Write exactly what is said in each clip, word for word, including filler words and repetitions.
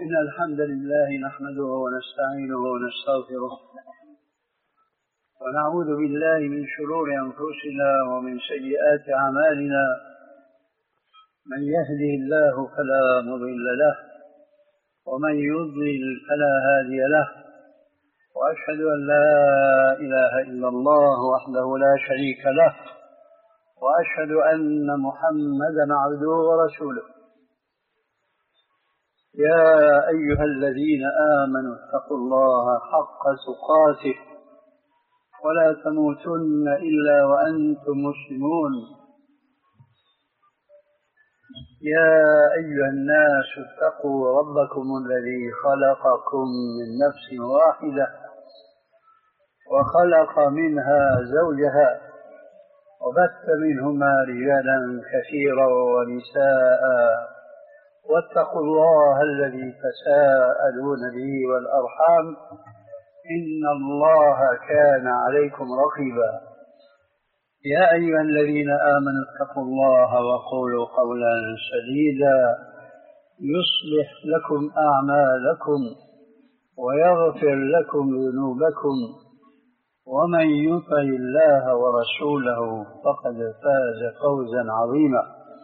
إن الحمد لله نحمده ونستعينه ونستغفره ونعوذ بالله من شرور أنفسنا ومن سيئات أعمالنا. من يهده الله فلا مضل له ومن يضلل فلا هادي له، وأشهد أن لا إله إلا الله وحده لا شريك له، وأشهد أن محمدا عبده ورسوله. يا أيها الذين آمنوا اتقوا الله حق تقاته ولا تموتن إلا وأنتم مسلمون. يا أيها الناس اتقوا ربكم الذي خلقكم من نفس واحدة وخلق منها زوجها وبث منهما رجالا كثيرا ونساء، واتقوا الله الذي تساءلون به والأرحام إن الله كان عليكم رقيبا. يا أيها الذين آمنوا اتقوا الله وقولوا قولا سديدا يصلح لكم أعمالكم ويغفر لكم ذنوبكم، ومن يطع الله ورسوله فقد فاز فوزا عظيما.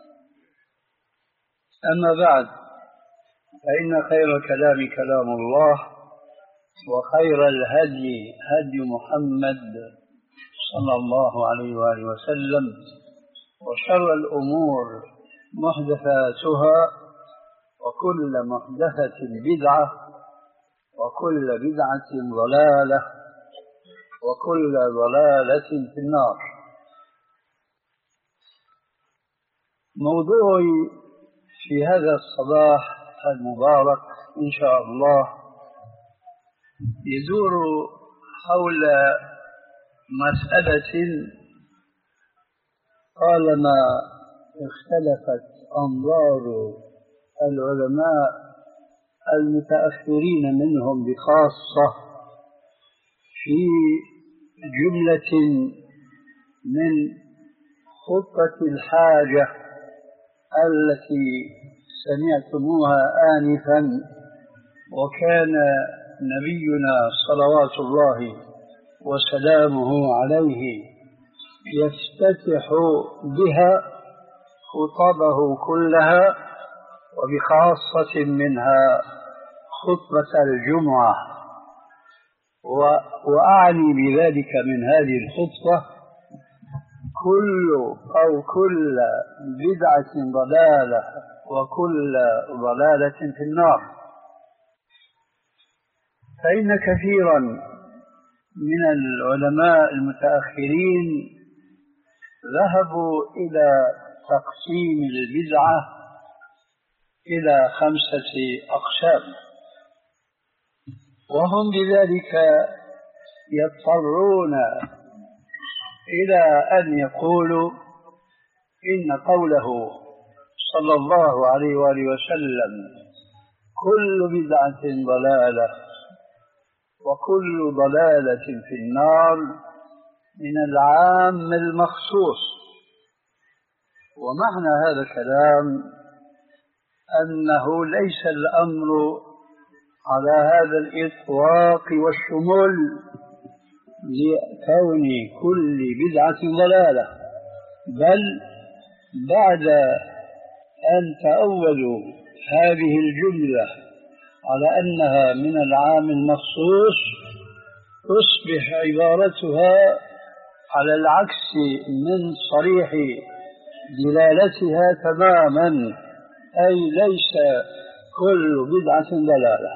أما بعد، فإن خير الكلام كلام الله، وخير الهدي هدي محمد صلى الله عليه وآله وسلم، وشر الأمور محدثاتها، وكل محدثة بدعة، وكل بدعة ضلالة، وكل ضلالة في النار. موضوعي في هذا الصباح المبارك إن شاء الله يدور حول مسألة طالما اختلفت أنظار العلماء المتأخرين منهم بخاصة في جملة من خطة الحاجة التي سمعتموها آنفا، وكان نبينا صلوات الله وسلامه عليه يفتتح بها خطبه كلها، وبخاصة منها خطبة الجمعة. وأعني بذلك من هذه الخطبة كل أو كل بدعة ضلالة، وكل ضلالة في النار. فإن كثيرا من العلماء المتأخرين ذهبوا إلى تقسيم البدعة إلى خمسة أقسام، وهم بذلك يضطرون إلى أن يقولوا إن قوله صلى الله عليه وآله وسلم كل بدعة ضلالة وكل ضلالة في النار من العام المخصوص. ومعنى هذا الكلام أنه ليس الأمر على هذا الإطلاق والشمول لكون كل بدعة ضلالة، بل بعد أن تأولوا هذه الجملة على أنها من العام المخصوص، تصبح عبارتها على العكس من صريح دلالتها تماما، أي ليس كل بدعة ضلالة.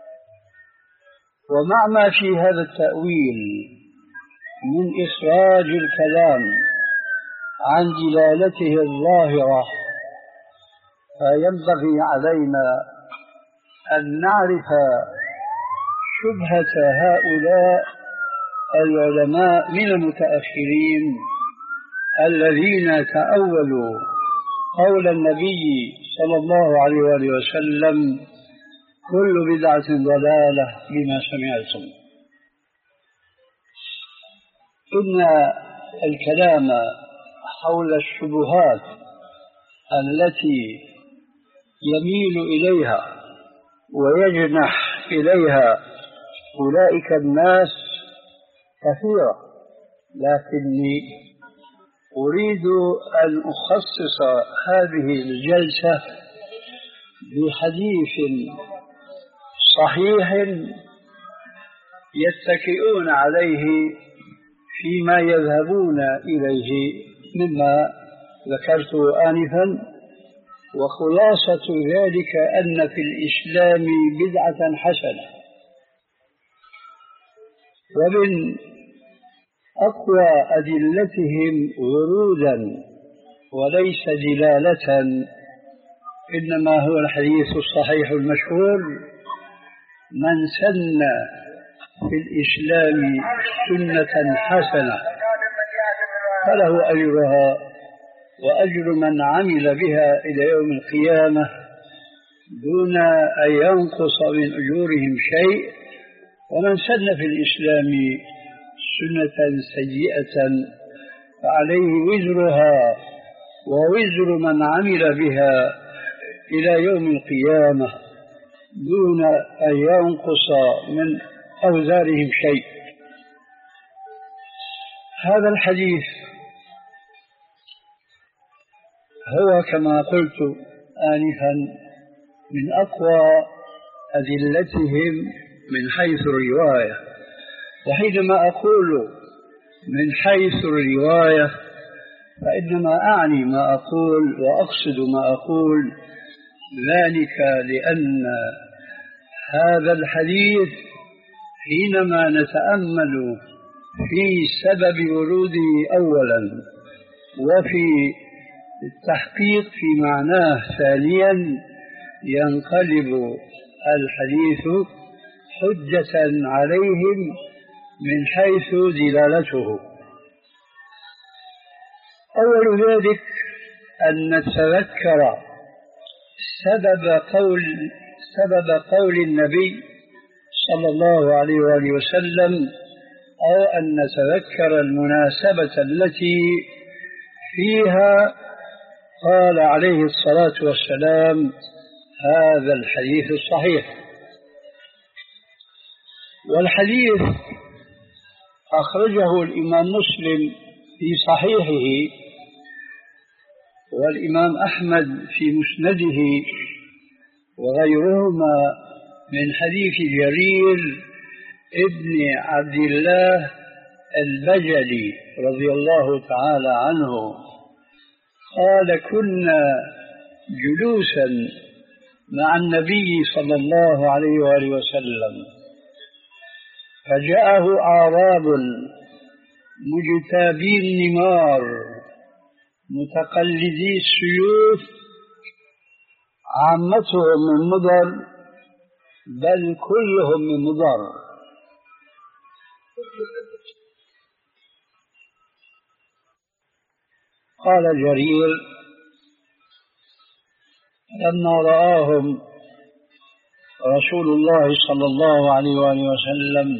ومع ما في هذا التأويل من إخراج الكلام عن دلالته الظاهرة، فينبغي علينا أن نعرف شبهة هؤلاء العلماء من المتأخرين الذين تأولوا قول النبي صلى الله عليه وآله وسلم كل بدعة ضلالة بما سمعتم. إن الكلام حول الشبهات التي يميل إليها ويجنح إليها أولئك الناس كثيرة، لكني أريد أن أخصص هذه الجلسة بحديث صحيح يتكئون عليه فيما يذهبون إليه مما ذكرت آنفا. وخلاصة ذلك أن في الإسلام بدعة حسنة، ومن أقوى أدلتهم ورودا وليس دلالة إنما هو الحديث الصحيح المشهور: من سن في الإسلام سنة حسنة فله أجرها وأجر من عمل بها إلى يوم القيامة دون أن ينقص من أجورهم شيء. ومن سن في الإسلام سنة سيئة فعليه وزرها ووزر من عمل بها إلى يوم القيامة دون أن ينقص من أوزارهم شيء. هذا الحديث هو كما قلت آنفا من أقوى أدلتهم من حيث الرواية. وحينما أقول من حيث الرواية فإنما أعني ما أقول وأقصد ما أقول، ذلك لأن هذا الحديث حينما نتأمل في سبب وروده أولا وفي التحقيق في معناه ثانيا ينقلب الحديث حجة عليهم من حيث دلالته. أول ذلك أن نتذكر سبب قول سبب قول النبي صلى الله عليه وآله وسلم، أو أن نتذكر المناسبة التي فيها قال عليه الصلاة والسلام هذا الحديث الصحيح. والحديث أخرجه الإمام مسلم في صحيحه، والإمام أحمد في مسنده، وغيرهما من حديث جرير ابن عبد الله البجلي رضي الله تعالى عنه قال: كنا جلوسا مع النبي صلى الله عليه وآله وسلم فجاءه أعراب مجتابي النمار متقلدي السيوف، عامتهم من مضر بل كلهم من مضر. قال جرير: لما رآهم رسول الله صلى الله عليه وآله وسلم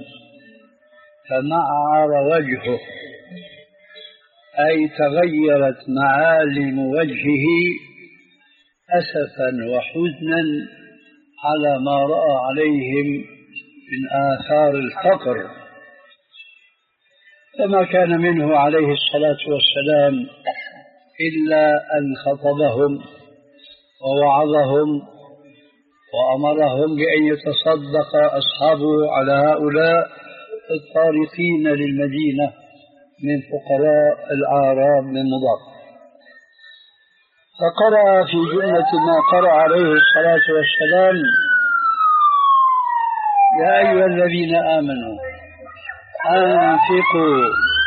فمعر وجهه، أي تغيرت معالم وجهه أسفا وحزنا على ما رأى عليهم من آثار الفقر، فما كان منه عليه الصلاة والسلام إلا أن خطبهم ووعظهم وأمرهم بأن يتصدق أصحابه على هؤلاء الطارقين للمدينة من فقراء الأعراب من مضر. فقرأ في جملة ما قرأ عليه الصلاة والسلام: يا أيها الذين آمنوا أنفقوا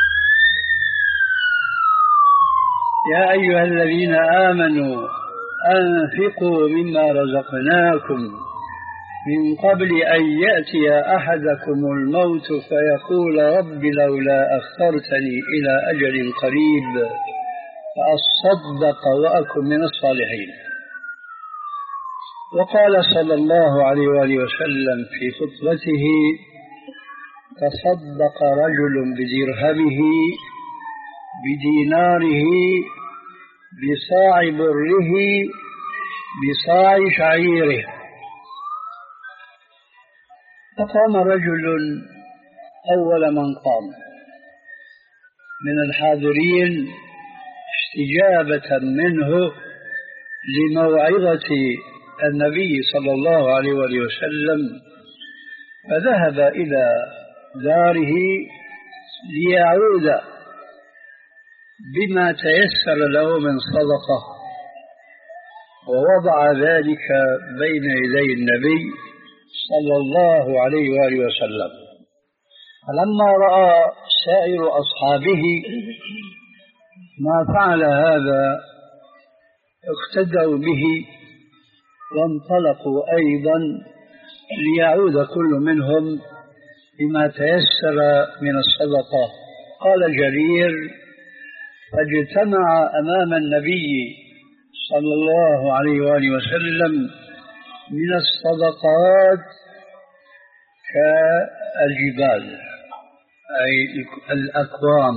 يا أيها الذين آمنوا أنفقوا مما رزقناكم من قبل أن يأتي أحدكم الموت فيقول رب لولا أخرتني إلى أجل قريب فأصدق وأكن من الصالحين. وقال صلى الله عليه وآله وسلم في خطبته: تصدق رجل بدرهمه بديناره بصاع بره بصاع شعيره. فقام رجل أول من قام من الحاضرين استجابة منه لموعظة النبي صلى الله عليه وسلم، فذهب إلى داره ليعود بما تيسر له من صدقة، ووضع ذلك بين يدي النبي صلى الله عليه وآله وسلم. فلما رأى سائر أصحابه ما فعل هذا اقتدوا به وانطلقوا أيضا ليعود كل منهم بما تيسر من الصدقة. قال جرير: فاجتمع أمام النبي صلى الله عليه وآله وسلم من الصدقات كالجبال، أي الأكوام.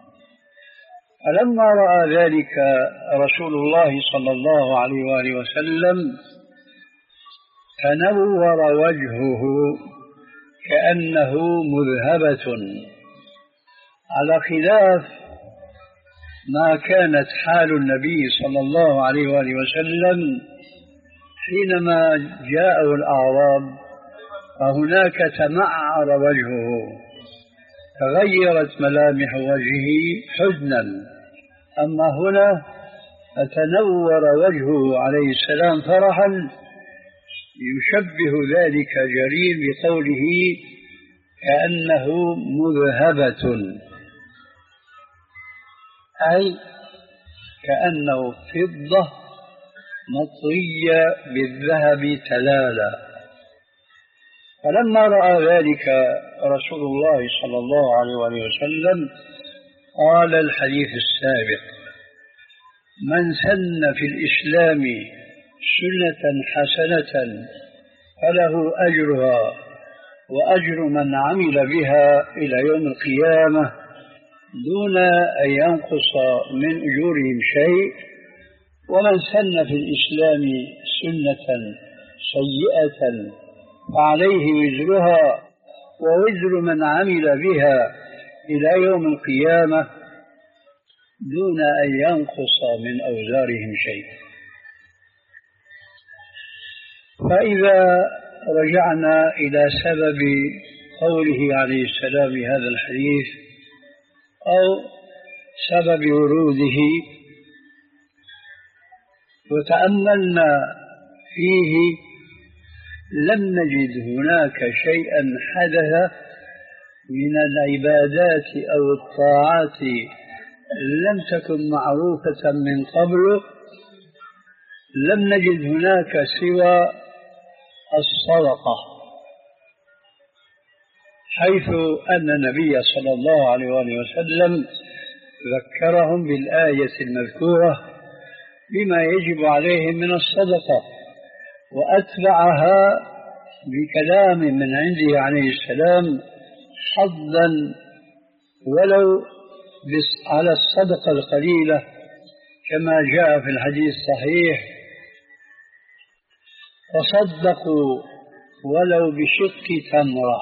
فلما رأى ذلك رسول الله صلى الله عليه وآله وسلم تنور وجهه كأنه مذهبة، على خلاف ما كانت حال النبي صلى الله عليه وآله وسلم حينما جاءه الأعراب، فهناك تمعر وجهه، تغيرت ملامح وجهه حزنا، أما هنا فتنور وجهه عليه السلام فرحا، يشبه ذلك جرير بقوله كأنه مذهبة، أي كأنه فضة مطوية بالذهب تلالا. فلما رأى ذلك رسول الله صلى الله عليه وسلم قال الحديث السابق: من سن في الإسلام سنة حسنة فله أجرها وأجر من عمل بها إلى يوم القيامة دون أن ينقص من أجورهم شيء، ومن سن في الإسلام سنة سيئة فعليه وزرها ووزر من عمل بها إلى يوم القيامة دون أن ينقص من أوزارهم شيء. فإذا رجعنا إلى سبب قوله عليه السلام هذا الحديث أو سبب وروده وتأملنا فيه، لم نجد هناك شيئا حدث من العبادات أو الطاعات لم تكن معروفة من قبل، لم نجد هناك سوى الصدقة، حيث أن النبي صلى الله عليه وسلم ذكرهم بالآية المذكورة بما يجب عليهم من الصدقة، وأتبعها بكلام من عنده عليه السلام حظا ولو على الصدقة القليلة، كما جاء في الحديث الصحيح: تصدقوا ولو بشق تمرة.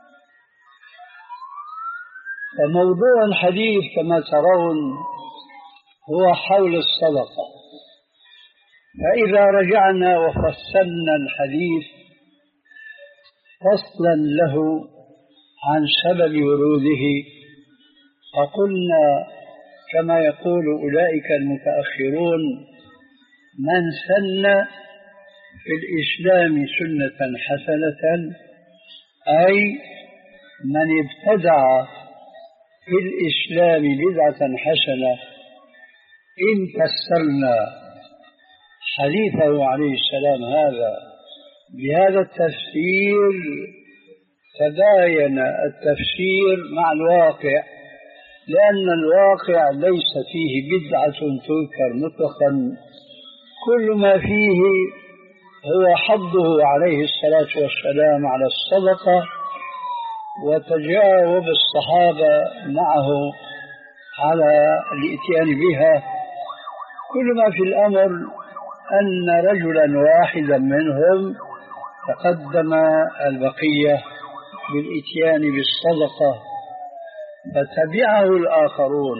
فموضوع الحديث كما ترون هو حول الصدقة. فإذا رجعنا وفصلنا الحديث فصلا له عن سبب وروده، فقلنا كما يقول أولئك المتأخرون: من سن في الإسلام سنة حسنة، أي من ابتدع في الإسلام بدعة حسنة. إن فسرنا حديثه عليه السلام هذا بهذا التفسير تباين التفسير مع الواقع، لأن الواقع ليس فيه بدعة تذكر مطلقا، كل ما فيه هو حضه عليه الصلاة والسلام على الصدقة وتجاوب الصحابة معه على الاتيان بها. كل ما في الأمر أن رجلا واحدا منهم تقدم البقية بالإتيان بالصدقة فتبعه الآخرون.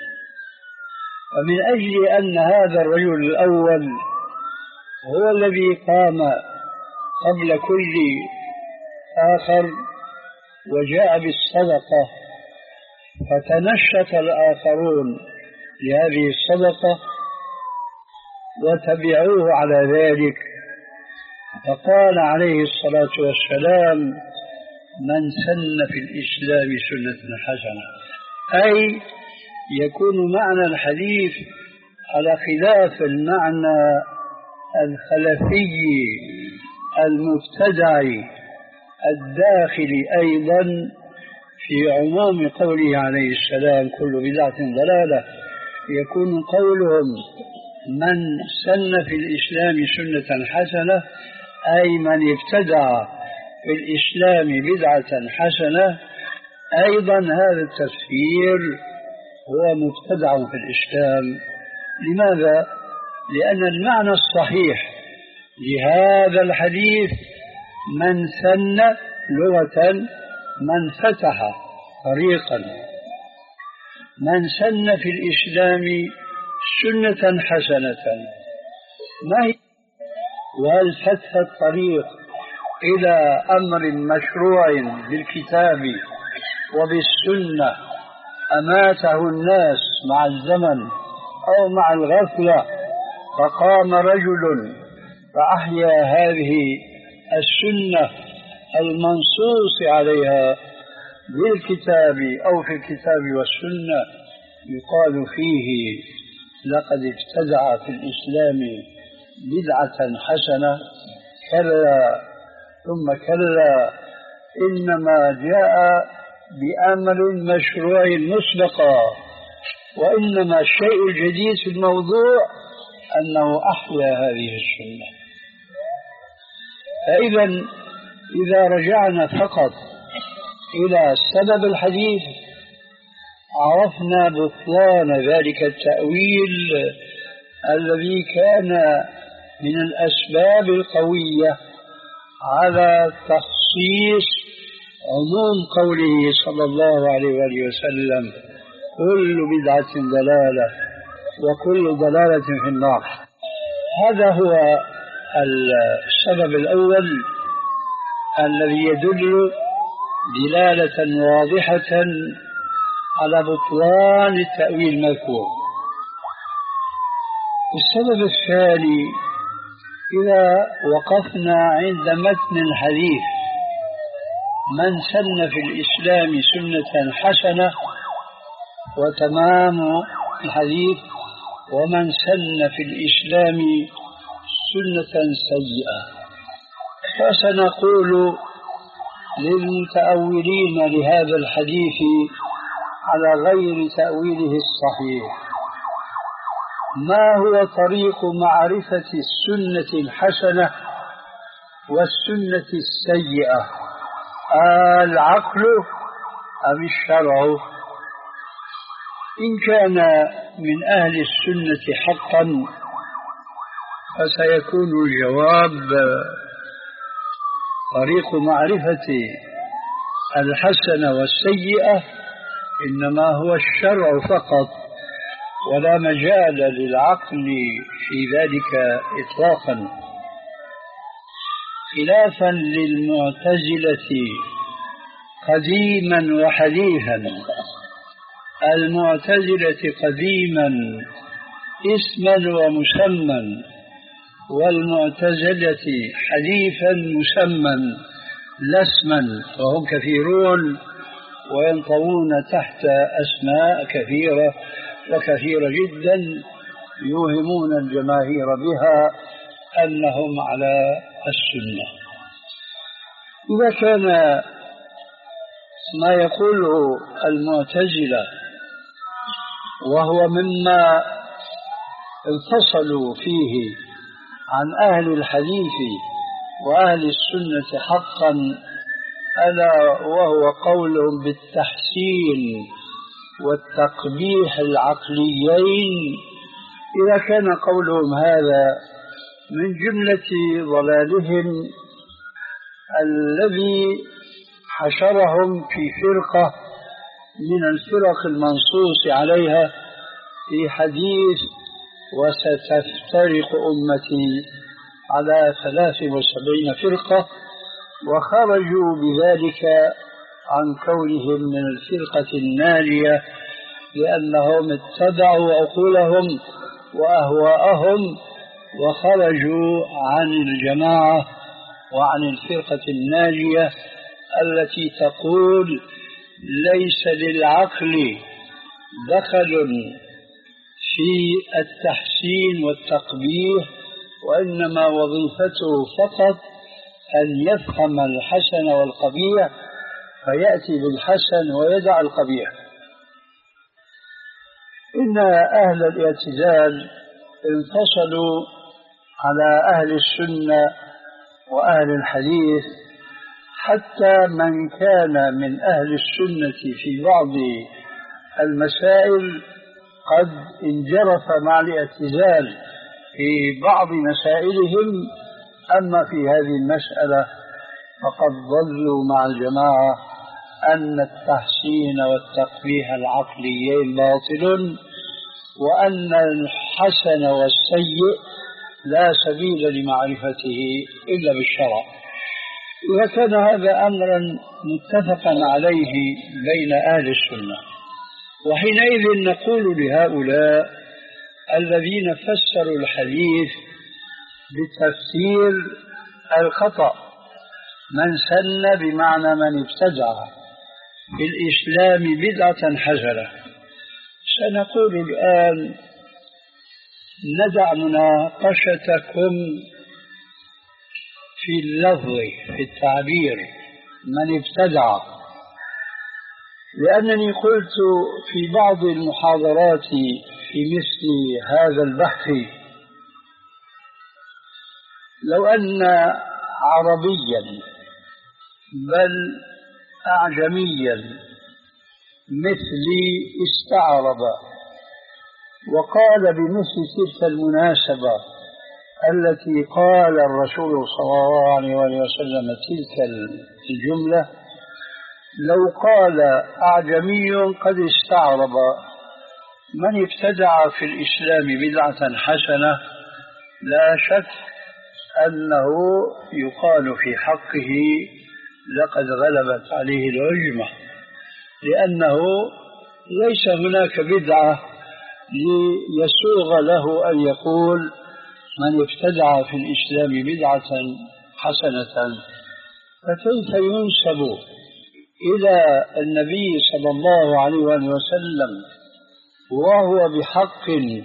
ومن أجل أن هذا الرجل الأول هو الذي قام قبل كل آخر وجاء بالصدقة، فتنشط الآخرون لهذه الصدقة وتبعوه على ذلك. فقال عليه الصلاة والسلام: من سن في الإسلام سنة حسنة، أي يكون معنى الحديث على خلاف المعنى الخلفي المبتدع الداخل أيضا في عموم قوله عليه السلام: كل بدعة ضلالة. يكون قولهم من سن في الإسلام سنة حسنة أي من ابتدع في الإسلام بدعة حسنة، أيضا هذا التفسير هو مبتدع في الإسلام. لماذا؟ لأن المعنى الصحيح لهذا الحديث من سن لغة من فتح طريقا، من سن في الإسلام سنة حسنة. ما هي؟ وهل فتح الطريق إلى أمر مشروع بالكتاب وبالسنة أماته الناس مع الزمن أو مع الغفلة، فقام رجل فأحيا هذه السنة المنصوص عليها بالكتاب أو في الكتاب والسنة، يقال فيه لقد ابتدع في الإسلام بدعة حسنة. كلا ثم كلا، إنما جاء بأمر مشروع مسبقا، وإنما الشيء الجديد في الموضوع أنه أحيا هذه السنة. فإذا إذا رجعنا فقط إلى سبب الحديث عرفنا بطلان ذلك التأويل الذي كان من الأسباب القوية على تخصيص عموم قوله صلى الله عليه وآله وسلم: كل بدعة ضلالة وكل ضلالة في النار. هذا هو السبب الأول الذي يدل دلالة واضحة على بطلان التأويل المذكور. السبب الثاني: إذا وقفنا عند متن الحديث من سن في الإسلام سنة حسنة، وتمام الحديث ومن سن في الإسلام سنة سيئة، فسنقول للمتأولين لهذا الحديث على غير تأويله الصحيح: ما هو طريق معرفة السنة الحسنة والسنة السيئة؟ العقل أم الشرع؟ إن كان من أهل السنة حقا فسيكون الجواب: طريق معرفة الحسنة والسيئة إنما هو الشرع فقط، ولا مجال للعقل في ذلك إطلاقا، خلافا للمعتزلة قديما وحديثا. المعتزلة قديما اسما ومسمى، والمعتزلة حديثا مسمى لا اسما، وهم كثيرون وينطوون تحت أسماء كثيرة وكثيرة جدا يوهمون الجماهير بها أنهم على السنة. إذا كان ما يقوله المعتزلة وهو مما انفصلوا فيه عن أهل الحديث وأهل السنة حقا، ألا وهو قولهم بالتحسين والتقبيح العقليين، إذا كان قولهم هذا من جملة ضلالهم الذي حشرهم في فرقة من الفرق المنصوص عليها في حديث وستفترق أمتي على ثلاث وسبعين فرقة، وخرجوا بذلك عن كونهم من الفرقة النالية لأنهم اتبعوا عقولهم وأهواءهم وخرجوا عن الجماعة وعن الفرقة الناجية التي تقول ليس للعقل دخل في التحسين والتقبيح، وإنما وظيفته فقط أن يفهم الحسن والقبيح فيأتي بالحسن ويدع القبيح. إن أهل الاعتزال انفصلوا على أهل السنة وأهل الحديث، حتى من كان من أهل السنة في بعض المسائل قد انجرف مع الاعتزال في بعض مسائلهم، أما في هذه المسألة فقد ضلوا مع الجماعة أن التحسين والتقبيح العقليين باطل، وأن الحسن والسيء لا سبيل لمعرفته إلا بالشرع. إذا كان هذا أمرا متفقا عليه بين أهل السنة، وحينئذ نقول لهؤلاء الذين فسروا الحديث بتفسير الخطأ، من سن بمعنى من ابتدع في الإسلام بدعة حسنة، سنقول الآن ندع مناقشتكم في اللفظ في التعبير من ابتدع، لأنني قلت في بعض المحاضرات في مثل هذا البحث لو أن عربيا بل أعجميا مثلي استعرب وقال بمثل تلك المناسبة التي قال الرسول صلى الله عليه وسلم تلك الجملة، لو قال أعجمي قد استعرب من ابتدع في الإسلام بدعة حسنة، لا شك أنه يقال في حقه لقد غلبت عليه العجمة، لأنه ليس هناك بدعة ليسوغ له أن يقول من ابتدع في الإسلام بدعة حسنة. فكيف ينسب إلى النبي صلى الله عليه وسلم وهو بحق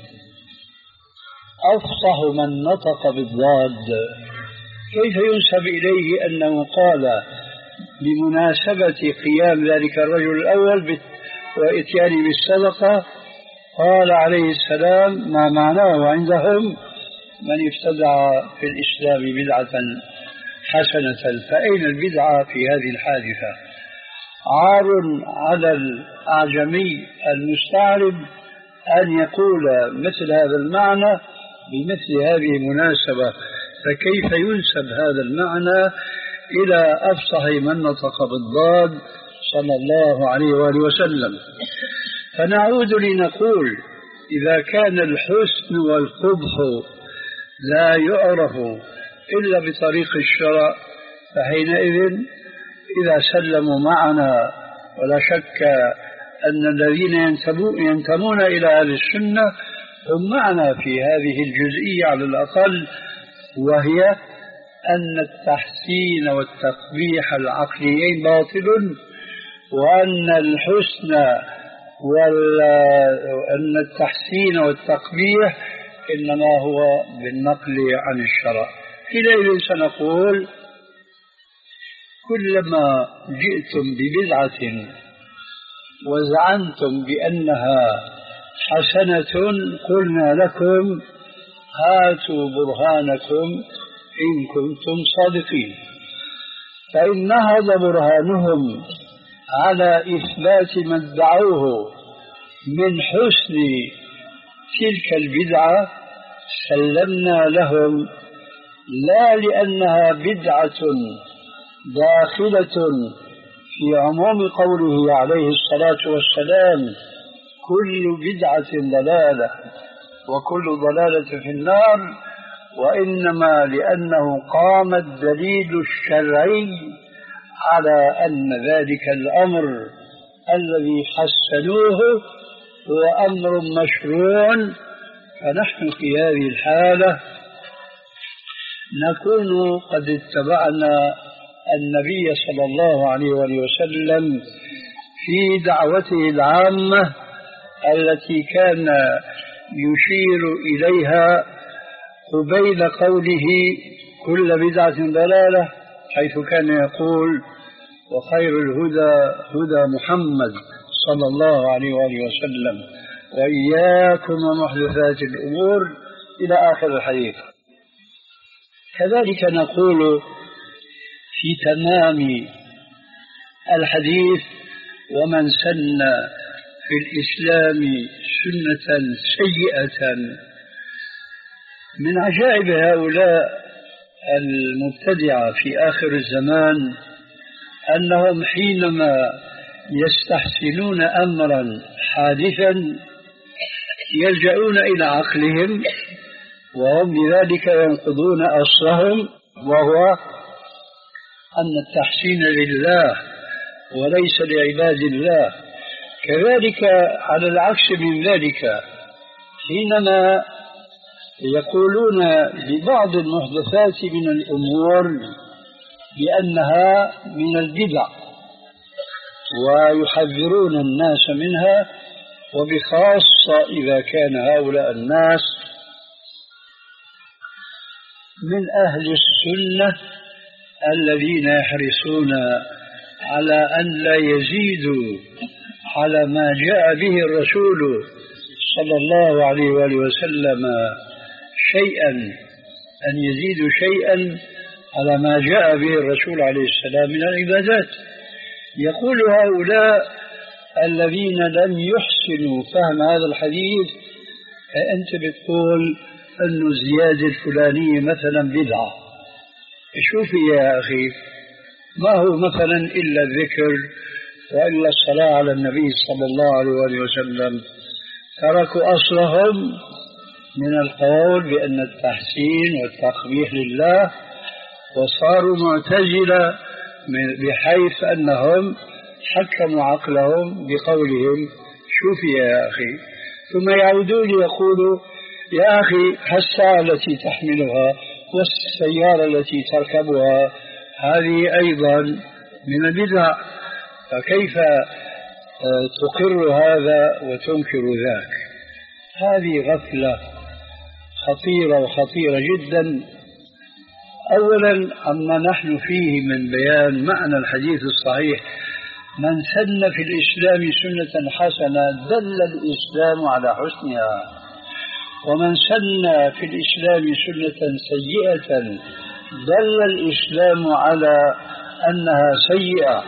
أفصح من نطق بالضاد، كيف ينسب إليه أنه قال بمناسبة قيام ذلك الرجل الأول وإتيانه بالصدقة قال عليه السلام ما معناه عندهم من ابتدع في الإسلام بدعة حسنة؟ فأين البدعة في هذه الحادثة؟ عار على الأعجمي المستعرب أن يقول مثل هذا المعنى بمثل هذه المناسبة، فكيف ينسب هذا المعنى إلى أفصح من نطق بالضاد صلى الله عليه وآله وسلم؟ فنعود لنقول إذا كان الحسن والقبح لا يعرف إلا بطريق الشرع، فحينئذ إذا سلموا معنا، ولا شك أن الذين ينتمون إلى أهل السنة هم معنا في هذه الجزئية على الأقل، وهي أن التحسين والتقبيح العقليين باطل، وأن الحسن وأن التحسين والتقبيح إنما هو بالنقل عن الشرع. حينئذ سنقول كلما جئتم ببدعة وزعمتم بأنها حسنة قلنا لكم هاتوا برهانكم إن كنتم صادقين، فإن نهض برهانهم على إثبات ما ادعوه من حسن تلك البدعة سلمنا لهم، لا لأنها بدعة داخلة في عموم قوله عليه الصلاة والسلام كل بدعة ضلالة وكل ضلالة في النار، وإنما لأنه قام الدليل الشرعي على أن ذلك الأمر الذي حسنوه هو أمر مشروع. فنحن في هذه الحالة نكون قد اتبعنا النبي صلى الله عليه وسلم في دعوته العامة التي كان يشير إليها قبيل قوله كل بدعة ضلالة، حيث كان يقول وخير الهدى هدى محمد صلى الله عليه وآله وسلم وإياكم ومحدثات الأمور إلى آخر الحديث. كذلك نقول في تمام الحديث ومن سن في الإسلام سنة سيئة. من عجائب هؤلاء المبتدعة في آخر الزمان أنهم حينما يستحسنون أمرا حادثا يلجؤون إلى عقلهم، وهم بذلك ينقضون أصلهم، وهو أن التحسين لله وليس لعباد الله. كذلك على العكس من ذلك حينما يقولون ببعض المحدثات من الأمور بأنها من البدع ويحذرون الناس منها، وبخاصة إذا كان هؤلاء الناس من أهل السنة الذين يحرصون على أن لا يزيدوا على ما جاء به الرسول صلى الله عليه وآله وسلم شيئا، أن يزيدوا شيئا على ما جاء به الرسول عليه السلام من العبادات. يقول هؤلاء الذين لم يحسنوا فهم هذا الحديث أنت بتقول أن الزيادة الفلانية مثلا بدعة. شوفي يا أخي، ما هو مثلا إلا الذكر وإلا الصلاة على النبي صلى الله عليه وسلم. تركوا أصلهم من القول بأن التحسين والتقبيح لله، وصاروا معتزلة بحيث أنهم حكموا عقلهم بقولهم. شوفي يا أخي، ثم يعودون يقولوا يا أخي الساعة التي تحملها والسيارة التي تركبها هذه أيضا من البدع، فكيف تقر هذا وتنكر ذاك؟ هذه غفلة خطيرة وخطيرة جدا. أولا عما نحن فيه من بيان معنى الحديث الصحيح من سن في الإسلام سنة حسنة دل الإسلام على حسنها، ومن سن في الإسلام سنة سيئة دل الإسلام على أنها سيئة.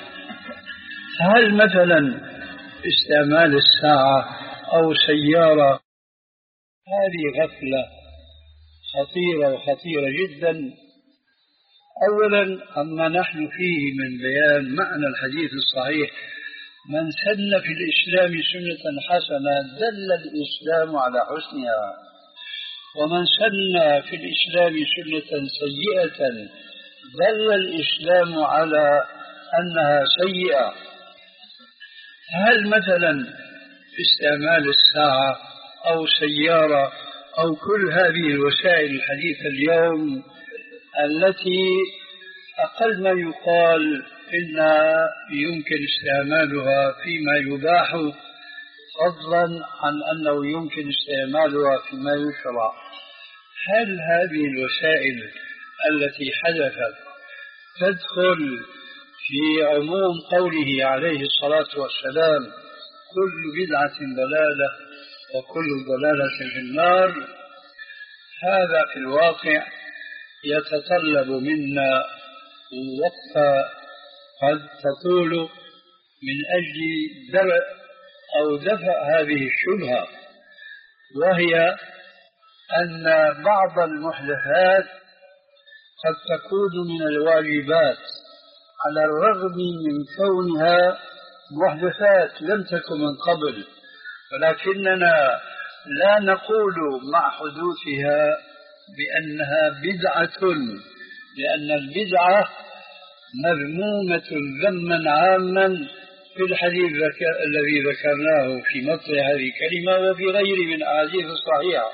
هل مثلا استعمال الساعة أو سيارة هذه غفلة خطيرة وخطيرة جدا. أولا عما نحن فيه من بيان معنى الحديث الصحيح من سن في الإسلام سنة حسنة دل الإسلام على حسنها، ومن سن في الإسلام سنة سيئة دل الإسلام على أنها سيئة. هل مثلا استعمال الساعة أو سيارة أو كل هذه الوسائل الحديثة اليوم التي أقل ما يقال إنها يمكن استعمالها فيما يباح فضلا عن أنه يمكن استعمالها فيما يشرع، هل هذه الوسائل التي حدثت تدخل في عموم قوله عليه الصلاة والسلام كل بدعة ضلالة وكل ضلالة في النار؟ هذا في الواقع يتطلب منا وقفة قد تطول من أجل درء أو دفع هذه الشبهة، وهي أن بعض المحدثات قد تكون من الواجبات على الرغم من كونها محدثات لم تكن من قبل، ولكننا لا نقول مع حدوثها بأنها بدعة، لأن البدعة مذمومة ذما عاما في الحديث الذي ذكرناه في مطلع هذه الكلمة وفي غيره من الأحاديث الصحيحة.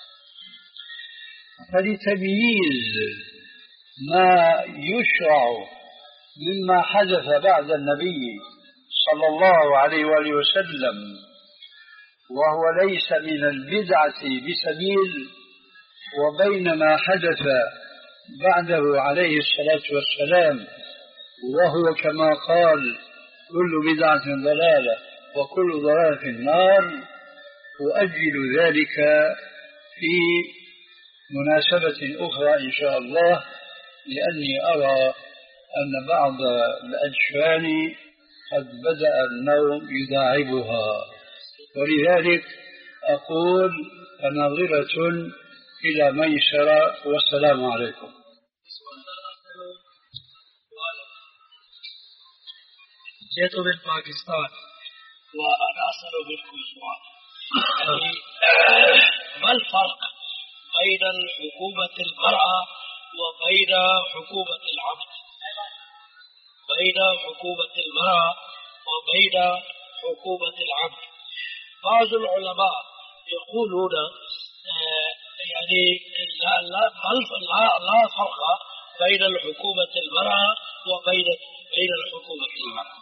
فلتمييز ما يشرع مما حدث بعد النبي صلى الله عليه وآله وسلم وهو ليس من البدعة بسبيل، وبين ما حدث بعده عليه الصلاة والسلام وهو كما قال كل بدعة ضلالة وكل ضلالة في النار، أؤجل ذلك في مناسبة أخرى إن شاء الله، لأني أرى أن بعض الأجفان قد بدأ النوم يداعبها، ولذلك أقول ناظرة إلى ميسرة. والسلام عليكم. جئت من باكستان وأنا أسأل منكم سؤال، يعني ما الفرق بين حكومة المرأة وبين حكومة العبد؟ بين حكومة المرأة وبين حكومة العبد. بعض العلماء يقولون يعني لا لا لا لا فرق بين الحكومة المرأة وبين بين الحكومة المرأة.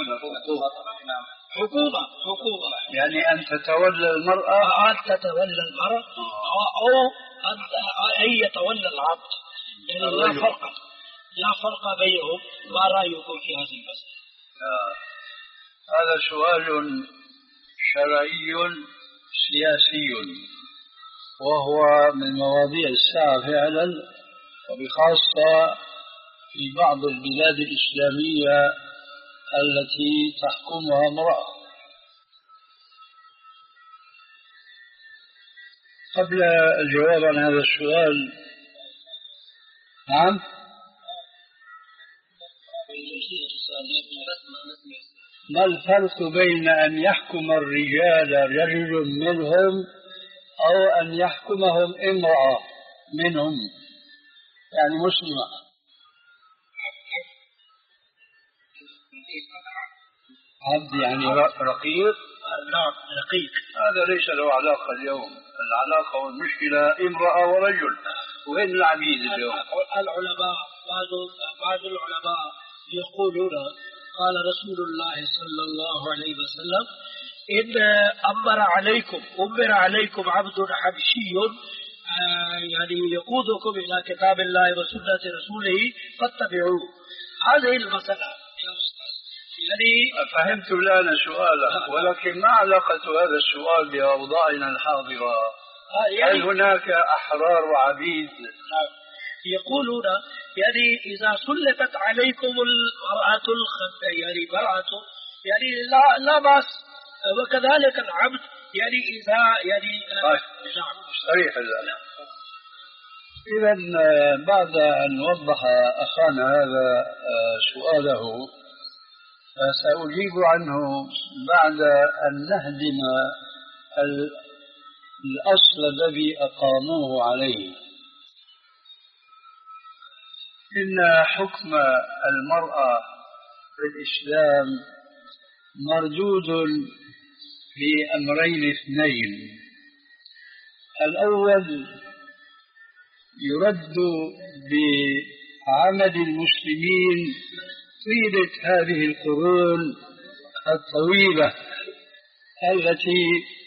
حكومة حكومة يعني أن تتولى المرأة، أن تتولى المرأة أو أن يتولى العبد، يعني لا فرق لا فرق بينهم. ما رأيكم في هذه المسألة؟ آه. هذا سؤال شرعي سياسي، وهو من مواضيع الساعة فعلا، وبخاصة في بعض البلاد الإسلامية التي تحكمها امرأة. قبل الجواب عن هذا السؤال، نعم، ما الفرق بين أن يحكم الرجال رجل منهم أو أن يحكمهم امرأة منهم، يعني مسلمة؟ عبد يعني رقيق؟ نعم رقيق. هذا ليس له علاقة اليوم، العلاقة والمشكلة امرأة ورجل. وين العبيد اليوم؟ العلماء بعض بعض العلماء يقولون قال رسول الله صلى الله عليه وسلم إن أمر عليكم أمر عليكم عبد حبشي يعني يقودكم إلى كتاب الله وسنة رسوله فاتبعوه. هذه المسألة يا أستاذ يعني فهمت الآن سؤالك، ولكن ما علاقة هذا السؤال بأوضاعنا الحاضرة؟ هل هناك أحرار وعبيد؟ يقولون يعني إذا سلطت عليكم المرأة يعني مرأة يعني لا لا بأس، وكذلك العبد يعني إذا يعني نعم صريح الآن. إذا بعد أن وضح أخانا هذا سؤاله سأجيب عنه بعد أن نهدم الأصل الذي أقاموه عليه. إن حكم المرأة في الإسلام مردود في أمرين اثنين. الأول يرد بعمل المسلمين طيلة هذه القرون الطويلة التي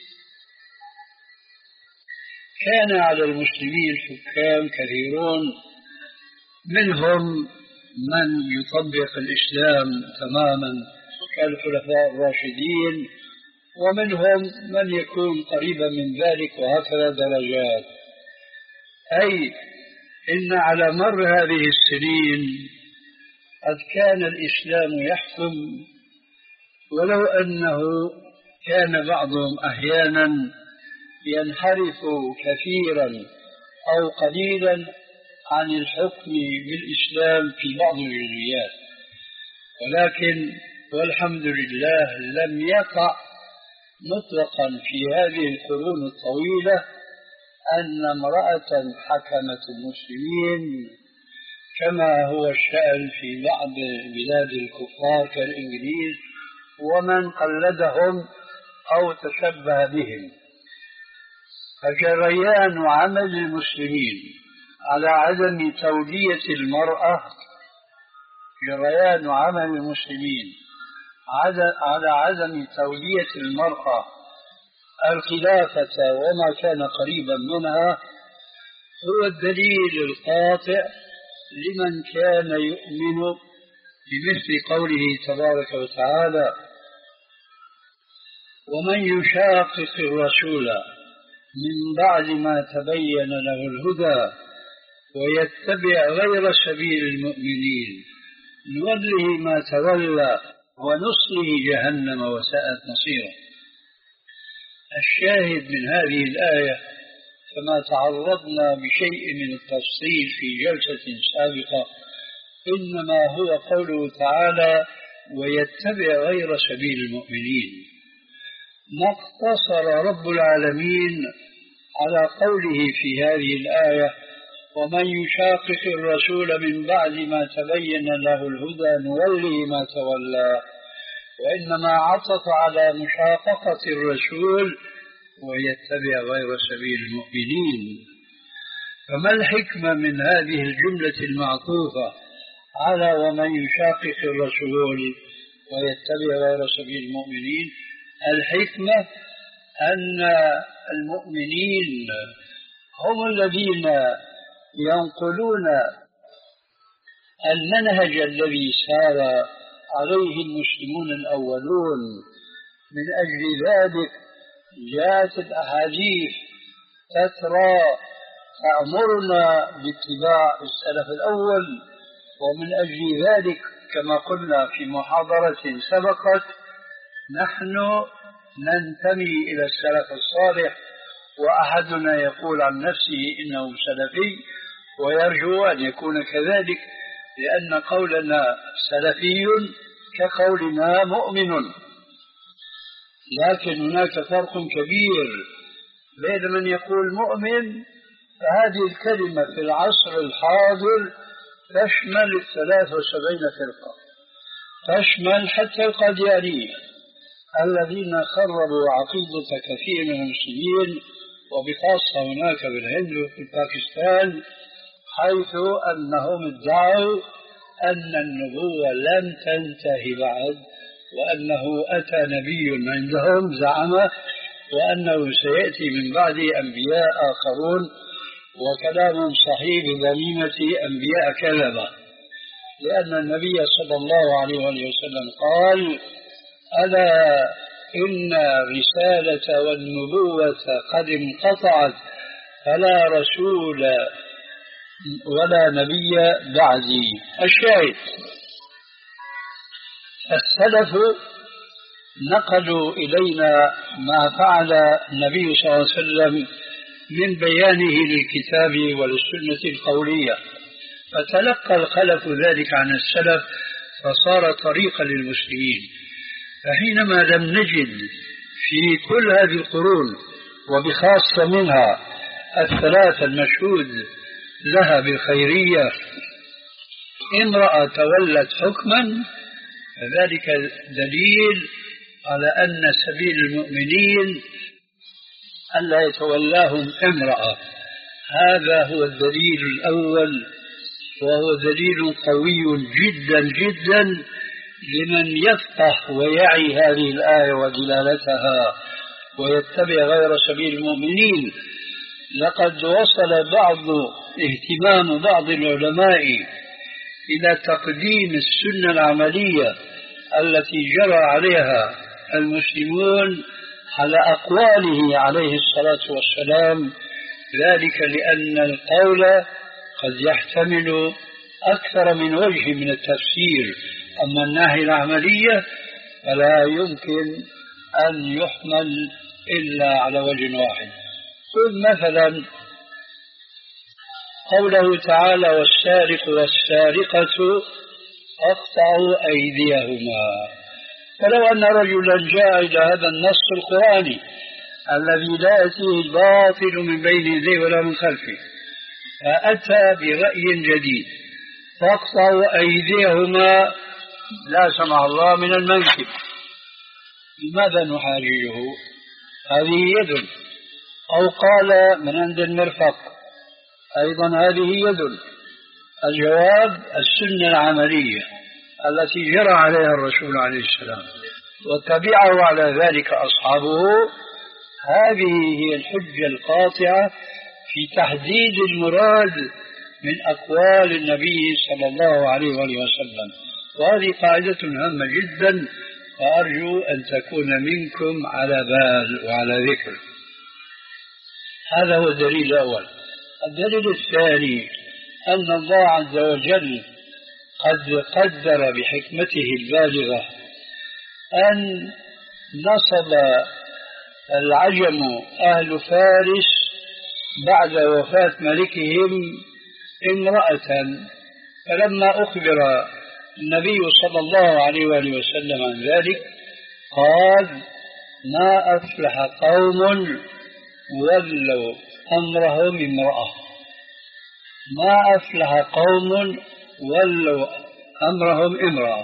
كان على المسلمين حكام كثيرون، منهم من يطبق الإسلام تماما كالخلفاء الراشدين، ومنهم من يكون قريبا من ذلك، وهكذا درجات. أي إن على مر هذه السنين قد كان الإسلام يحكم، ولو أنه كان بعضهم أحيانا ينحرف كثيرا أو قليلا عن الحكم بالإسلام في بعض الجزئيات. ولكن والحمد لله لم يقع مطلقا في هذه القرون الطويلة أن امرأة حكمت المسلمين كما هو الشأن في بعض بلاد الكفار كالإنجليز ومن قلدهم أو تشبه بهم. فجريان عمل المسلمين على عدم تولية المرأة جريان عمل المسلمين على عدم تولية المرأة الخلافة وما كان قريبا منها هو الدليل القاطع لمن كان يؤمن بمثل قوله تبارك وتعالى: ومن يشاقق الرسول من بعد ما تبين له الهدى ويتبع غير سبيل المؤمنين نوله ما تولى ونصله جهنم وساءت مصيره. الشاهد من هذه الآية كما تعرضنا بشيء من التفصيل في جلسة سابقة إنما هو قوله تعالى: ويتبع غير سبيل المؤمنين. ما اقتصر رب العالمين على قوله في هذه الآية: ومن يشاقق الرسول من بعد ما تبين له الهدى نوله ما تولى، وإنما عطف على مشاققة الرسول ويتبع غير سبيل المؤمنين. فما الحكمة من هذه الجملة المعطوفة على ومن يشاقق الرسول ويتبع غير سبيل المؤمنين؟ الحكمة أن المؤمنين هم الذين ينقلون المنهج الذي سار عليه المسلمون الأولون. من أجل ذلك جاءت الأحاديث تترى تأمرنا باتباع السلف الأول، ومن أجل ذلك كما قلنا في محاضرة سبقت نحن ننتمي إلى السلف الصالح، وأحدنا يقول عن نفسه إنه سلفي ويرجو أن يكون كذلك، لأن قولنا سلفي كقولنا مؤمن. لكن هناك فرق كبير بين من يقول مؤمن، فهذه الكلمة في العصر الحاضر تشمل الثلاث وسبعين فرقة، تشمل حتى القاديانية الذين خربوا عقيدة كثير من المسلمين، وبخاصة هناك بالهند وفي باكستان، حيث أنهم ادعوا أن النبوة لم تنتهي بعد، وأنه أتى نبي عندهم زعم وأنه سيأتي من بعد أنبياء آخرون، وكلام صحيح بذميمة أنبياء كذبة، لأن النبي صلى الله عليه وسلم قال: ألا إن الرسالة والنبوة قد انقطعت فلا رسول ولا نبي بعدي. الشاهد السلف نقلوا إلينا ما فعل النبي صلى الله عليه وسلم من بيانه للكتاب وللسنة القولية، فتلقى الخلف ذلك عن السلف فصار طريقا للمسلمين. فحينما لم نجد في كل هذه القرون وبخاصة منها الثلاثة المشهود لها بالخيرية امرأة تولت حكما، فذلك دليل على أن سبيل المؤمنين ألا يتولاهم امرأة. هذا هو الدليل الأول، وهو دليل قوي جدا جدا لمن يفقه ويعي هذه الآية ودلالتها ويتبع غير سبيل المؤمنين. لقد وصل بعض اهتمام بعض العلماء إلى تقديم السنة العملية التي جرى عليها المسلمون على أقواله عليه الصلاة والسلام، ذلك لأن القول قد يحتمل أكثر من وجه من التفسير، أما الناحية العملية فلا يمكن أن يحمل إلا على وجه واحد. خذ مثلا قوله تعالى: والسارق والسارقة فاقطعوا أيديهما. فلو أن رجلا جاء إلى هذا النص القرآني الذي لا يأتيه الباطل من بين يديه ولا من خلفه، فأتى برأي جديد فاقطعوا أيديهما لا سمح الله من المنكب، لماذا نحاججه؟ هذه يد. أو قال من عند المرفق، أيضا هذه يد. الجواب السنة العملية التي جرى عليها الرسول عليه السلام وتبعه على ذلك أصحابه، هذه هي الحجة القاطعة في تحديد المراد من أقوال النبي صلى الله عليه وآله وسلم. وهذه قاعدة هامة جدا، وأرجو أن تكون منكم على بال وعلى ذكر. هذا هو الدليل الأول. الدليل الثاني أن الله عز وجل قد قدر بحكمته البالغة أن نصب العجم أهل فارس بعد وفاة ملكهم امرأة، فلما أخبر النبي صلى الله عليه وآله وسلم عن ذلك قال: ما أفلح قوم ولوا أمرهم امرأة. ما أفلح قوم ولوا أمرهم امرأة.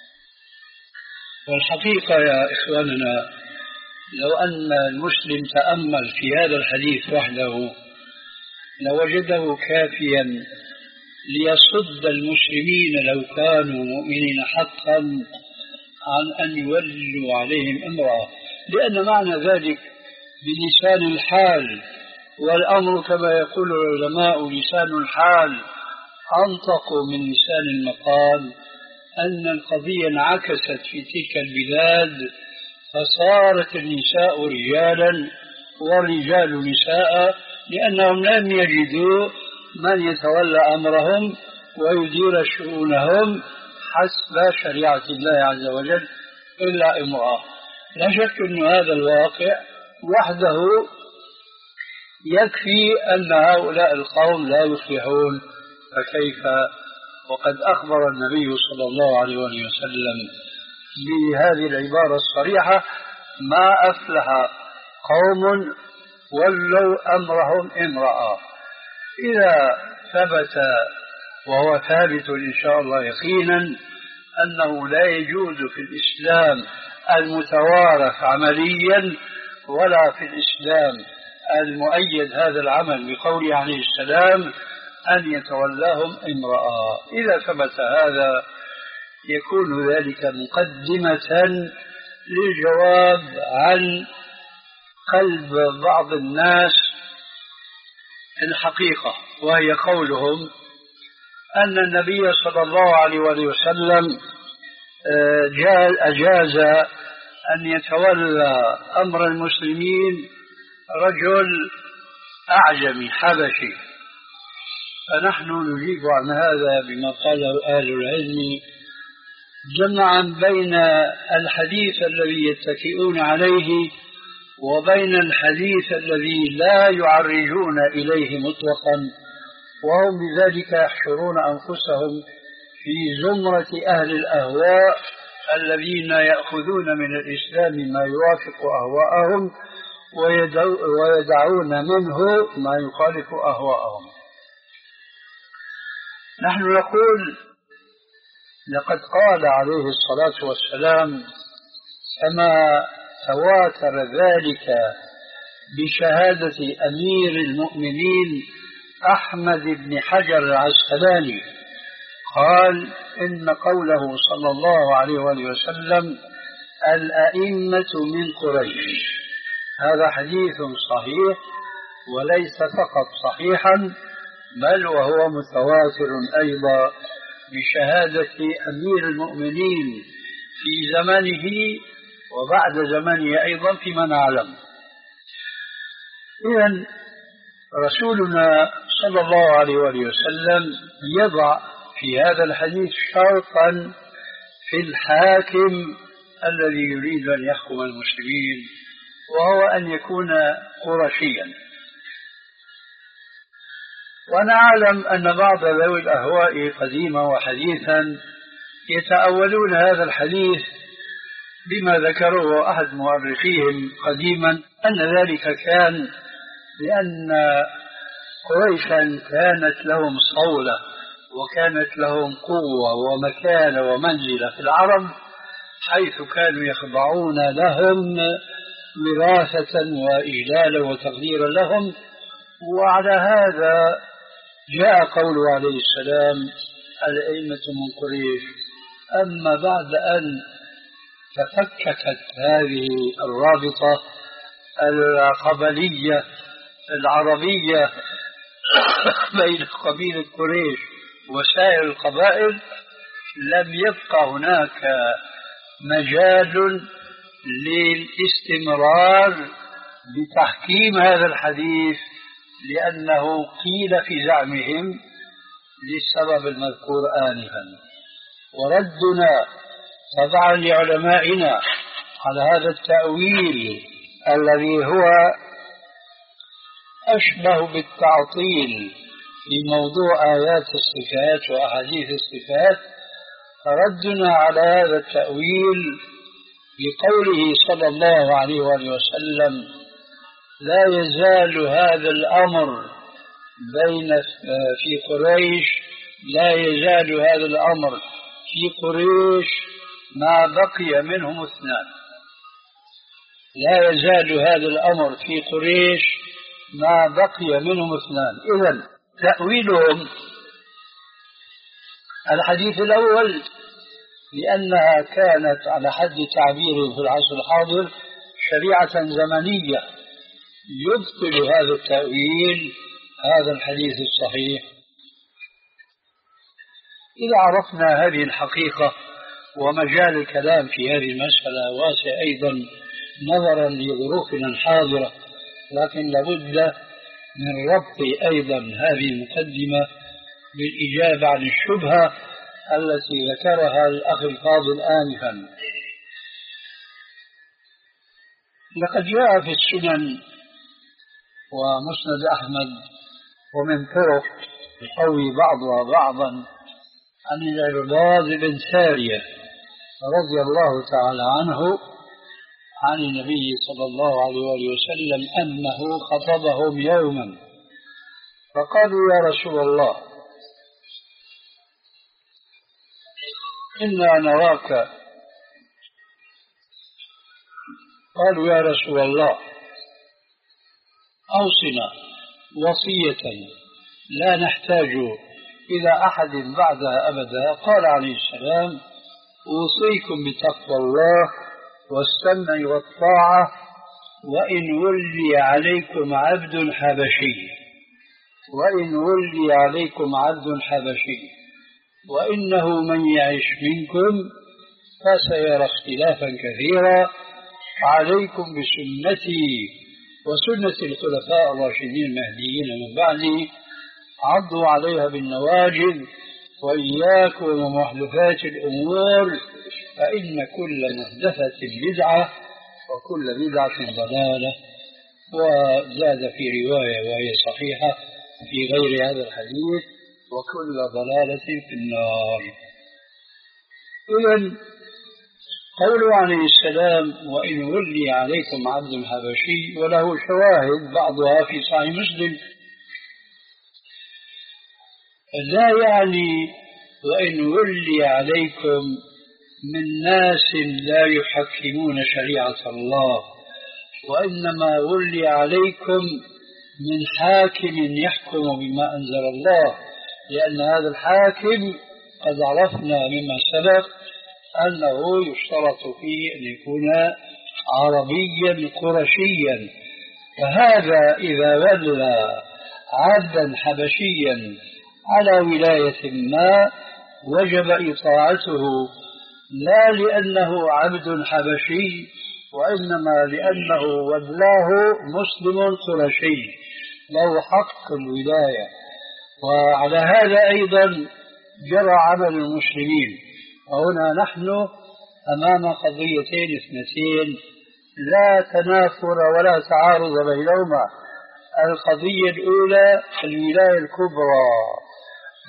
والحقيقة يا إخواننا، لو أن المسلم تأمل في هذا الحديث وحده لوجده كافيا ليصد المسلمين لو كانوا مؤمنين حقا عن أن يولوا عليهم امرأة، لأن معنى ذلك بلسان الحال، والأمر كما يقول العلماء لسان الحال أنطق من لسان المقال، أن القضية انعكست في تلك البلاد فصارت النساء رجالا والرجال نساء، لأنهم لم يجدوا من يتولى أمرهم ويدير شؤونهم حسب شريعة الله عز وجل إلا امرأة. لا شك أن هذا الواقع وحده يكفي أن هؤلاء القوم لا يفلحون، فكيف وقد أخبر النبي صلى الله عليه وسلم بهذه العبارة الصريحة: ما أفلح قوم ولوا أمرهم امرأة. إذا ثبت، وهو ثابت إن شاء الله يقينا، أنه لا يجوز في الإسلام المتوارث عمليا ولا في الإسلام المؤيد هذا العمل بقوله عليه السلام أن يتولاهم امرأة. إذا ثبت هذا يكون ذلك مقدمة للجواب عن قلب بعض الناس الحقيقة، وهي قولهم أن النبي صلى الله عليه وسلم أجاز أن يتولى أمر المسلمين رجل أعجمي حبشي. فنحن نجيب عن هذا بما قاله أهل العلم جمعا بين الحديث الذي يتكئون عليه وبين الحديث الذي لا يعرجون إليه مطلقا، وهم بذلك يحشرون أنفسهم في زمرة أهل الأهواء الذين يأخذون من الإسلام ما يوافق أهواءهم ويدعون منه ما يخالف أهواءهم. نحن نقول لقد قال عليه الصلاة والسلام كما تواتر ذلك بشهادة أمير المؤمنين أحمد بن حجر العسقلاني، قال إن قوله صلى الله عليه وسلم الأئمة من قريش، هذا حديث صحيح، وليس فقط صحيحا بل وهو متواتر أيضا بشهادة أمير المؤمنين في زمانه وبعد زمانه أيضا فيما نعلم. إذن رسولنا صلى الله عليه وسلم يضع في هذا الحديث شرطا في الحاكم الذي يريد أن يحكم المسلمين، وهو أن يكون قرشيا. ونعلم أن بعض ذوي الأهواء قديما وحديثا يتأولون هذا الحديث بما ذكره أحد مؤرخيهم قديما أن ذلك كان لأن قريشا كانت لهم صولة وكانت لهم قوة ومكانة ومنزلة في العرب، حيث كانوا يخضعون لهم وراثة وإجلالا وتقديرا لهم. وعلى هذا جاء قوله عليه السلام: الأئمة من قريش. أما بعد أن تفككت هذه الرابطة القبلية العربية بين قبيلة قريش وسائر القبائل، لم يبقى هناك مجال للاستمرار بتحكيم هذا الحديث، لأنه قيل في زعمهم للسبب المذكور آنفا. وردنا تبعا لعلمائنا على هذا التأويل الذي هو أشبه بالتعطيل في موضوع آيات الصفات وأحاديث الصفات، فردنا على هذا التأويل بقوله صلى الله عليه وآله وسلم: لا يزال هذا الأمر بين في قريش لا يزال هذا الأمر في قريش ما بقي منهم اثنان. لا يزال هذا الأمر في قريش ما بقي منهم اثنان. إذن تأويلهم الحديث الأول لأنها كانت على حد تعبيرهم في العصر الحاضر شريعة زمنية، يبطل هذا التأويل هذا الحديث الصحيح. إذا عرفنا هذه الحقيقة، ومجال الكلام في هذه المسألة واسع أيضا نظرا لظروفنا الحاضرة، لكن لابد من ربط أيضا هذه المقدمة بالإجابة عن الشبهة التي ذكرها الأخ الفاضل آنفا. لقد جاء في السنن ومسند أحمد ومن طرق يقوي بعضها بعضا عن العرباض بن سارية رضي الله تعالى عنه عن النبي صلى الله عليه وسلم أنه خطبهم يوما فقالوا: يا رسول الله، إنا نراك. قالوا: يا رسول الله، أوصنا وصية لا نحتاج إلى أحد بعدها أبدا. قال عليه السلام: أوصيكم بتقوى الله والسمع والطاعة وإن ولي عليكم عبد حبشي وإن ولي عليكم عبد حبشي وإنه من يعش منكم فسيرى اختلافا كثيرا، عليكم بسنتي وسنة الخلفاء الراشدين المهديين من بعدي، عضوا عليها بالنواجذ، وإياكم ومحدثات الأمور، فإن كل محدثة بدعة وكل بدعة ضلالة. وزاد في رواية وهي صحيحة في غير هذا الحديث: وكل ضلالة في النار. إذن قوله عليه السلام: وإن ولي عليكم عبد حبشي، وله شواهد بعضها في صحيح مسلم، لا يعني وإن ولي عليكم من ناس لا يحكمون شريعة الله، وإنما ولي عليكم من حاكم يحكم بما أنزل الله، لأن هذا الحاكم قد عرفنا مما سبق أنه يشترط فيه أن يكون عربيا قرشيا، فهذا إذا ولى عبدا حبشيا على ولاية ما وجب إطاعته، لا لأنه عبد حبشي، وإنما لأنه ولاه مسلم قرشي له حق الولاية. وعلى هذا أيضا جرى عمل المسلمين. وهنا نحن أمام قضيتين اثنتين لا تنافر ولا تعارض بينهما. القضية الأولى الولاية الكبرى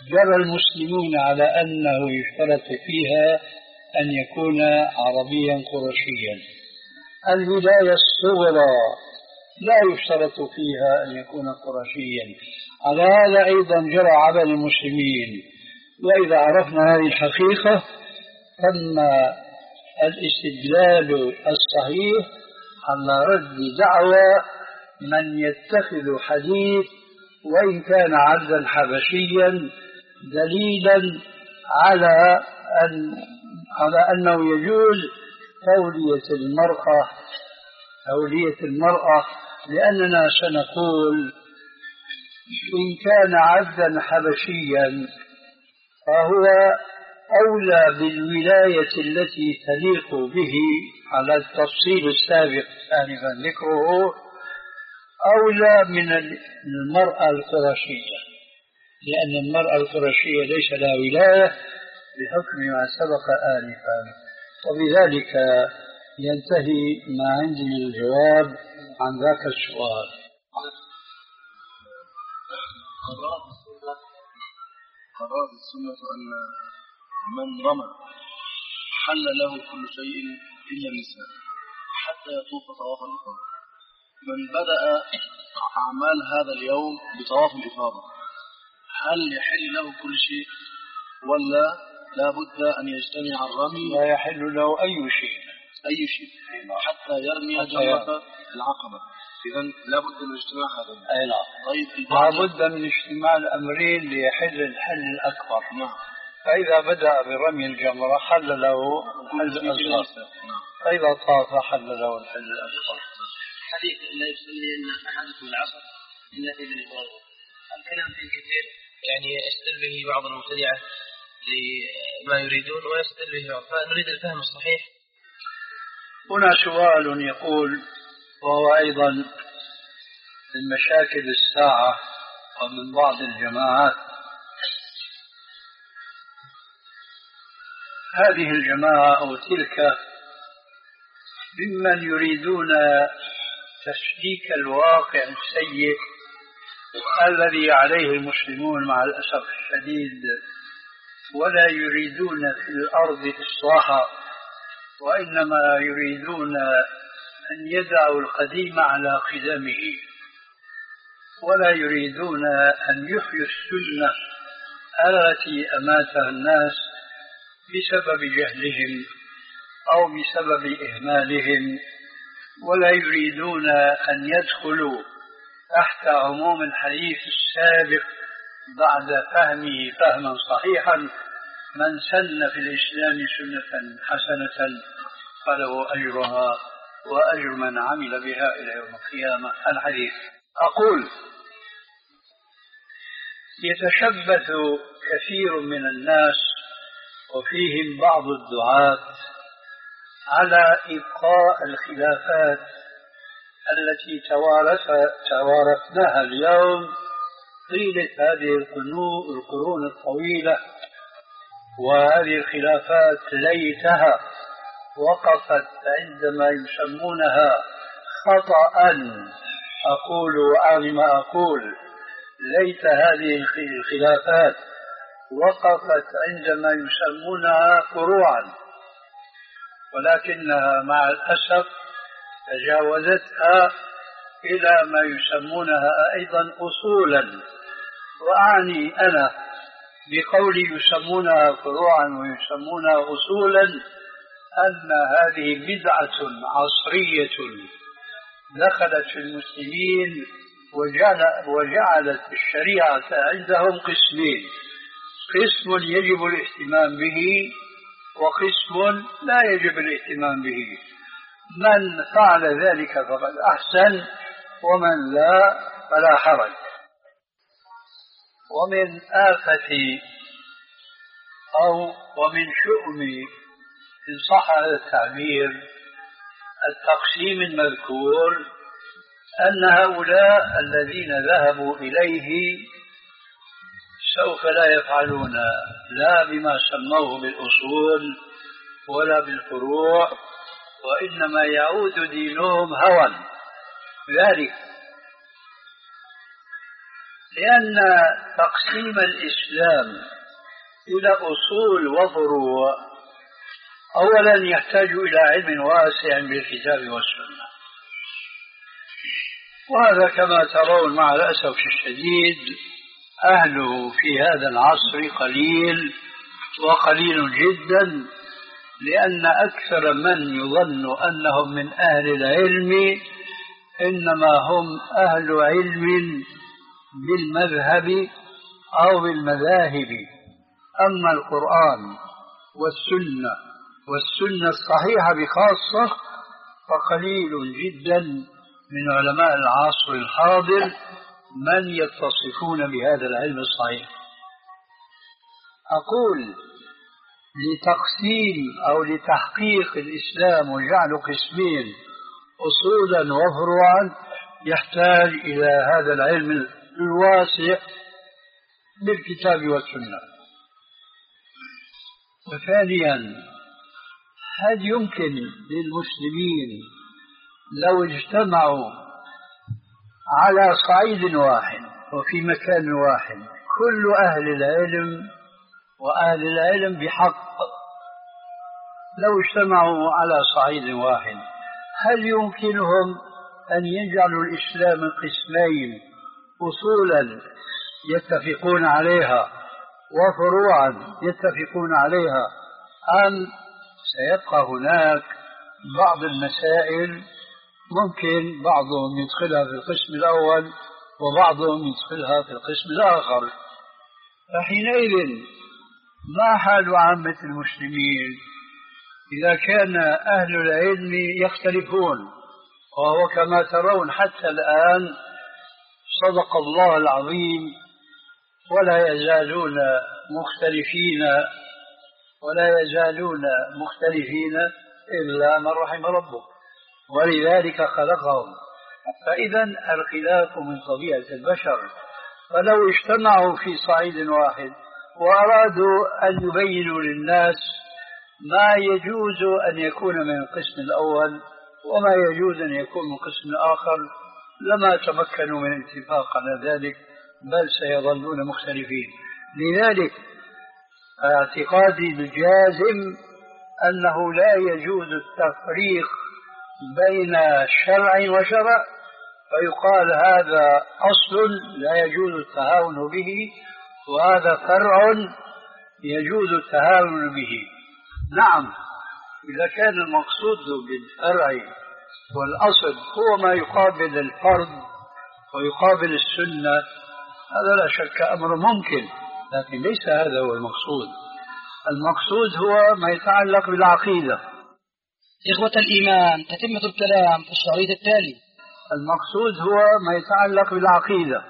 جرى المسلمون على أنه يشترط فيها أن يكون عربيا قرشيا. الولاية الصغرى لا يشترط فيها أن يكون قرشيا. على هذا أيضا جرى عمل المسلمين. وإذا عرفنا هذه الحقيقة تم الاستدلال الصحيح على رد دعوى من يتخذ حديث وإن كان عبدا حبشيا دليلا على أن على أنه يجوز تولية المرأة تولية المرأة لأننا سنقول إن كان عبدا حبشيا فهو أولى بالولاية التي تليق به على التفصيل السابق آنفا ذكره أولى من المرأة القرشية، لأن المرأة القرشية ليس لها ولاية بحكم ما سبق آنفا. وبذلك ينتهي ما عندي من الجواب عن ذاك السؤال. قررت السنة أن من رمى حل له كل شيء إلا النساء حتى يطوف طواف الإفاضة. من بدأ أعمال هذا اليوم بطواف الإفاضة هل يحل له كل شيء ولا لا بد أن يجتمع الرمي؟ لا يحل له أي شيء أي شيء حتى يرمي جمرة العقبة. إذن لا بد من اجتماع هذا. أي نعم. طيب لا بد من اجتماع الأمرين ليحل الحل الأكبر. نعم. فإذا بدأ برمي الجمرة حل له الحل الأصغر. نعم. فإذا طاف حل له الحل الأكبر. حديث لا يصلي إن أحدكم العصر إلا في ذي الفرض. الكلام فيه كثير يعني يستدل به بعض المبتدعة لما يريدون ويستدل به بعض، فنريد الفهم الصحيح. هنا سؤال يقول وهو أيضا من مشاكل الساعة ومن بعض الجماعات. هذه الجماعة أو تلك ممن يريدون تسليك الواقع السيء الذي عليه المسلمون مع الأسف الشديد، ولا يريدون في الأرض إصلاحا، وإنما يريدون أن يدعوا القديم على قدمه، ولا يريدون أن يحيوا السنة التي أماتها الناس بسبب جهلهم أو بسبب إهمالهم، ولا يريدون أن يدخلوا تحت عموم الحديث السابق بعد فهمه فهما صحيحا: من سن في الإسلام سنة حسنة فله أجرها وأجر من عمل بها إلى يوم القيامة. الحديث. أقول يتشبث كثير من الناس وفيهم بعض الدعاة على إبقاء الخلافات التي توارث توارثناها اليوم طيلة هذه القرون الطويلة، وهذه الخلافات ليتها وقفت عندما يسمونها خطأ. أقول وأعني ما أقول، ليت هذه الخلافات وقفت عندما يسمونها فروعا، ولكنها مع الأسف تجاوزتها إلى ما يسمونها أيضا أصولا. وأعني أنا بقولي يسمونها فروعا ويسمونها أصولا أن هذه بدعة عصرية دخلت في المسلمين وجعلت الشريعة عندهم قسمين: قسم يجب الاهتمام به وقسم لا يجب الاهتمام به. من فعل ذلك فقد أحسن، ومن لا فلا حرج. ومن آفة أو ومن شؤم إن صح هذا التعبير التقسيم المذكور أن هؤلاء الذين ذهبوا إليه سوف لا يفعلون لا بما سموه بالأصول ولا بالفروع، وإنما يعود دينهم هوى. ذلك لأن تقسيم الإسلام إلى أصول وفروع أولا يحتاج إلى علم واسع بالكتاب والسنة، وهذا كما ترون مع الأسف الشديد أهله في هذا العصر قليل وقليل جدا، لأن أكثر من يظن أنهم من أهل العلم إنما هم أهل علم بالمذهب أو بالمذاهب. أما القرآن والسنة والسنة الصحيحة بخاصة فقليل جدا من علماء العصر الحاضر من يتصفون بهذا العلم الصحيح. أقول لتقسيم أو لتحقيق الإسلام وجعله قسمين أصولا وفروعا يحتاج إلى هذا العلم الواسع بالكتاب والسنة. وثانيا، هل يمكن للمسلمين لو اجتمعوا على صعيد واحد وفي مكان واحد كل أهل العلم وأهل العلم بحق لو اجتمعوا على صعيد واحد، هل يمكنهم أن يجعلوا الإسلام قسمين، أصولا يتفقون عليها وفروعا يتفقون عليها، أم سيبقى هناك بعض المسائل ممكن بعضهم يدخلها في القسم الأول وبعضهم يدخلها في القسم الآخر؟ فحينئذ ما حال عامة المسلمين إذا كان أهل العلم يختلفون؟ وهو كما ترون حتى الآن صدق الله العظيم ولا يزالون مختلفين ولا يزالون مختلفين إلا من رحم ربه، ولذلك خلقهم. فإذا الخلاف من طبيعة البشر، فلو اجتمعوا في صعيد واحد وأرادوا أن يبينوا للناس ما يجوز أن يكون من القسم الأول وما يجوز أن يكون من القسم الآخر لما تمكنوا من الاتفاق على ذلك، بل سيظلون مختلفين. لذلك اعتقادي الجازم أنه لا يجوز التفريق بين شرع وشرع فيقال هذا أصل لا يجوز التهاون به وهذا فرع يجوز التهاون به. نعم، إذا كان المقصود بالفرع والأصل هو ما يقابل الفرض ويقابل السنة، هذا لا شك أمر ممكن، لكن ليس هذا هو المقصود. المقصود هو ما يتعلق بالعقيدة. إخوة الإيمان، تتمة الكلام في الشريط التالي. المقصود هو ما يتعلق بالعقيدة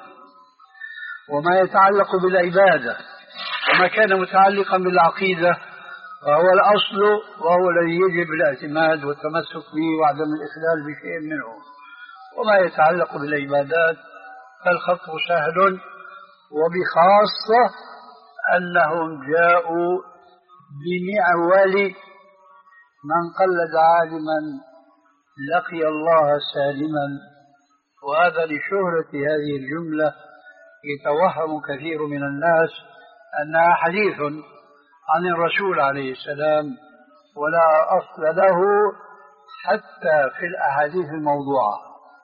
وما يتعلق بالعبادة، وما كان متعلقا بالعقيدة فهو الأصل وهو الذي يجب الاعتماد والتمسك به وعدم الإخلال بشيء منه. وما يتعلق بالعبادات فالخط سهل، وبخاصة أنهم جاءوا بمعول من قلد عالما لقي الله سالما، وهذا لشهرة هذه الجملة يتوهم كثير من الناس أنها حديث عن الرسول عليه السلام ولا أصل له حتى في الأحاديث الموضوعة،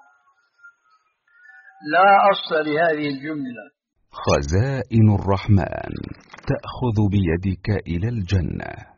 لا أصل لهذه الجملة. خزائن الرحمن تأخذ بيدك إلى الجنة.